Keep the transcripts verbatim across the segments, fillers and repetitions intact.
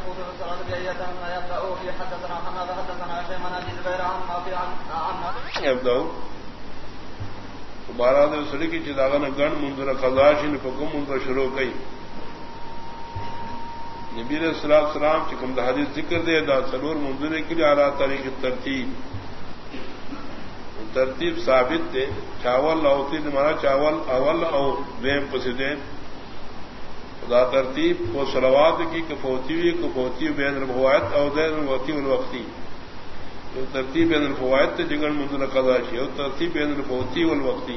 يفوت الصلاة بأية يبدأ في حدثنا حماد حدثنا شيخ عن أبي زبير عن نافع عن يبدأ بارہ دو سڑی کی چداغن گن منظر خزاشن فکم منظر شروع کئی نبی علیہ الصلوۃ والسلام چکم دا حدیث ذکر دے دا سرور منظر کے لیے اعلیٰ طریق ترتیب ترتیب ثابت دے چاول اوتی مانا چاول اول او دیم پسدین دا ترتیب کو صلوات کی کفوتی ہوئی کفوتی بین الفوائد او دین الوقتی والوقتی ترتیب بین الفوائد تے جگن منظر قضاشی اور ترتیب بین الفوتی والوقتی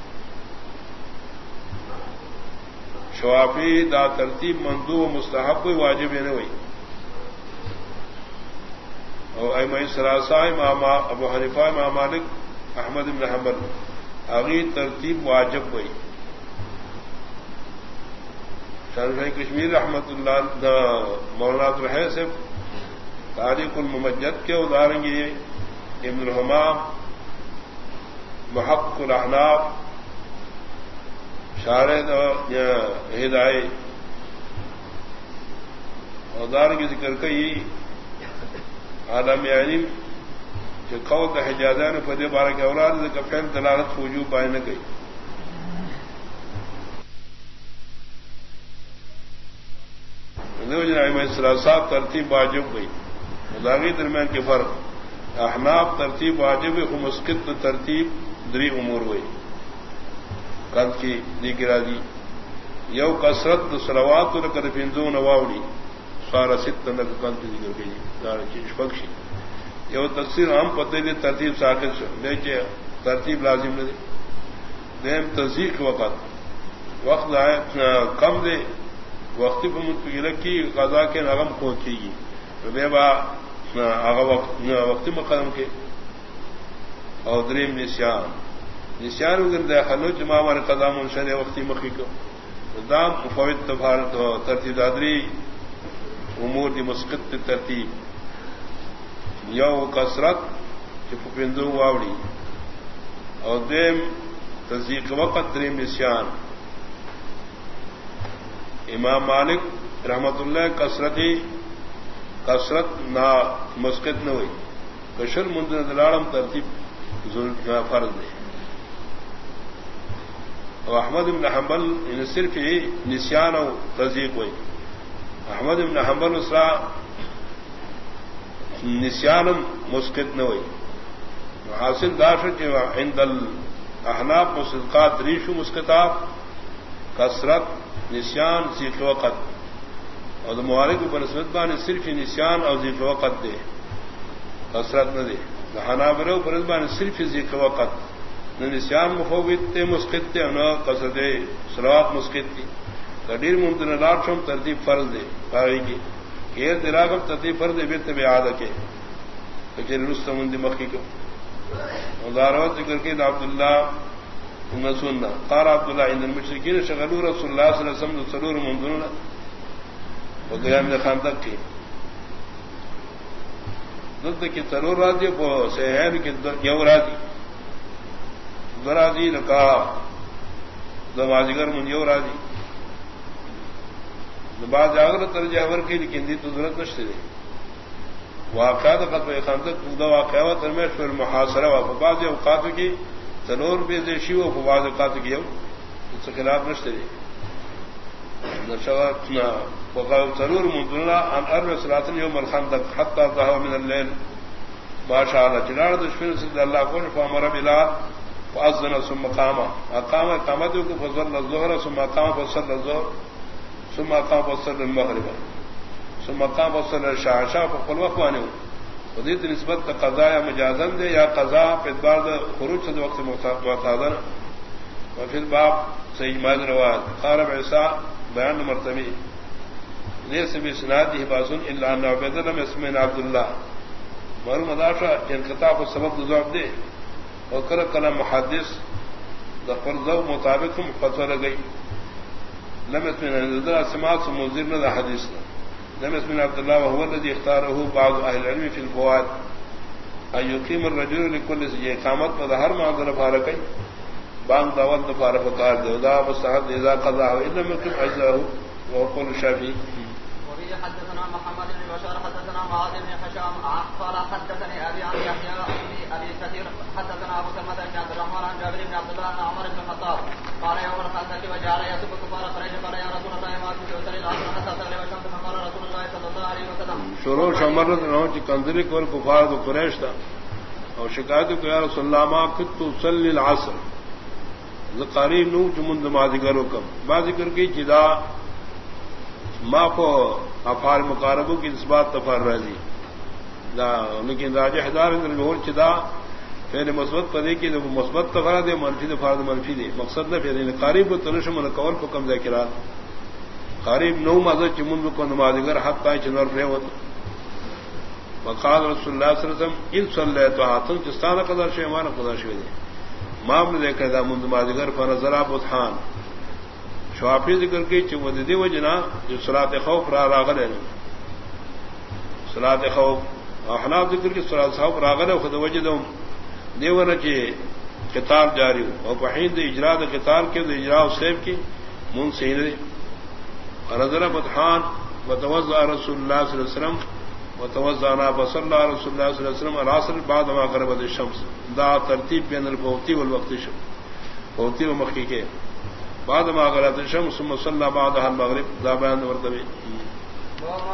شوافی دا ترتیب مندوب و مستحب کوئی واجب ہے نہیں اور ائمہ ثلاثہ امام ابو حنیفہ امام مالک احمد بن حنبل آگی ترتیب واجب ہوئی شاہ کشمیر رحمت اللہ مولانا رہے سے تاریخ الممجد کے اداریں گے ابن الحمام محق الاحناف شارد ہدایت ادار کی ذکر کئی عالم علم جو قوت حجازان فدی بارہ کے اولاد کا فین دلالت وجوب پائے نہ گئی صاحب ترتیب واجب گئی مداغی درمیان کے فرق احناف ترتیب واجب مسکت ترتیب دری امور ہوئی قد کی دی گرادی یو کثرت صلوات کر پنزو نواوڑی سارا ست نک قد کی ذکر گئی پکشی یو تقسیر ہم پتے دی ترتیب ساکت لیکن ترتیب لازم نہ دے دیم تصدیق وقت وقت کم دے وقتی پر متفقی رکھی قضا کے نغم پہنچے گی بے با وقتی مقدم کے اور دریم نسیان نسیان اگر داخلو جمع ہمارے قضا منشر وقتی مخی کو دام مفوت تفارت ترتیب دادری امور دی مسقط ترتیب یو کثرت پپندو واوڑی اور دیم تصدیق وقت دریم نسیان امام مالک رحمت اللہ کثرتی کثرت نا مسقط نہ ہوئی کشر منظر دلالم ترتیب فرض ہے اور احمد بن حنبل ان صرف ہی نسیان اور تصدیق ہوئی احمد بن حنبل اسرا نسیانم مسقط نہ ہوئی حاصل داشت عند الاحناف مصدقات ریشو مسقطات کثرت نسیان ذیق وقت اور موارد پر نسبت بان صرف نسیان اور ذیق وقت دے کثرت نہ دے حنابلہ پر نسبان صرف ذیق وقت نہ نسیان مفوت تے مسقط تے نہ کثرت صلوات مسقط تھی کڈیر ممتن لاٹھم ترتیب فرض دے پائی کی کہ دراغم ترتیب فرض دے بیت بیعاد کے کہ رستم دی مخی کو مداروت ذکر کے عبداللہ سننا قال عبد الله ان المشركين شغلوا رسول الله صلى الله عليه وسلم سرور منذنا وقيام الخندق کی ضد کی ضرور راضی کو سہیل کی یو راضی دراضی لکا دواجگر من یو راضی بعد اگر ترجمہ ور کی لیکن دی تو ضرورت نشتے دے واقعات قد خندق دو واقعات درمیان پر محاصرہ و بعض اوقات کی تنور بے دیشی و فواز اوقات کی ہو اس کے خلاف نشتے دے نشغلنا وقال ضرور مدلنا عن اربع صلاه يوم الخندق حتى ظهر من الليل ما شاء الله جلال دشمن سے اللہ کو فامر بلال فاذن ثم قام اقام قامته فصلى الظهر ثم قام فصلى الظهر ثم قام فصلى المغرب ثم قام فصلى العشاء فقال وقوانه ودیت نسبت قضاء یا مجازن دے یا قضاء پہ بعد خروج سے وقت معتادن وفي الباب صحیح ماذ روایت قال عیسیٰ بیان مرتبی ليس بسناده باس الا ان عبد الله اسمه عبد الله مر مداشا انقطاع کو سبب ضعف دے اور کر کلام محدث ذکر ذو مطابق فتوی لگئی لم اسمه نظر سماع مذر نہ حدیث لم اسمه عبد الله وهو الذي اختاره بعض اهل العلم في الفوائد ان يقيم الرجل لكل شيء اقامت بظهر ما ظرف حركه بان دعوت فارف قال ذا مستحب اذا قضى الا من كم اجزاه وقول الشافعي حدثنا محمد شروع شمرت نہ کہ کنزری کو کفار تو قریش تھا اور شکایت کو یا رسول اللہ ما كنت اصلي العصر ذقاری نو جمند ماذکرو کم ماذکر کی جدا ما کو افعال مقاربوں کی اس بات تفر رضی دا لیکن راجح دار اندر جوہر چدا پھر مثبت پدے کی مثبت تفرا دے منفی دے فرض منفی دے مقصد نہ پھر قریب تنش من قول کو کم ذکرات قریب نو مذہب جمند کو نمازگر حتی چنور پھیوت وقال رسول اللہ صلی اللہ علیہ وسلم ان صلیت ہاتن جستانہ قدر شیمان قدر شوی دے مام نے دیکھا تھا مند مازگر فنظر بطحان شوافی ذکر کی چود دی وجنا جو صلاۃ خوف را راغل ہے صلاۃ خوف احناف ذکر کی صلاۃ خوف راغل ہے خود وجدهم دیور کے کتاب جاری اور بحین اجرا قتال کے اجرا سیف کی منصین فنظر بطحان وتوضا رسول اللہ صلی اللہ علیہ وسلم وتوضانا فصلى رسول الله صلى الله عليه وسلم العصر بعد ما غربت الشمس دا ترتیب بین الفوتی والوقت شم فوتی و مخی کے بعد ما غربت الشمس ثم صلى بعدها المغرب دا بیان ورتبی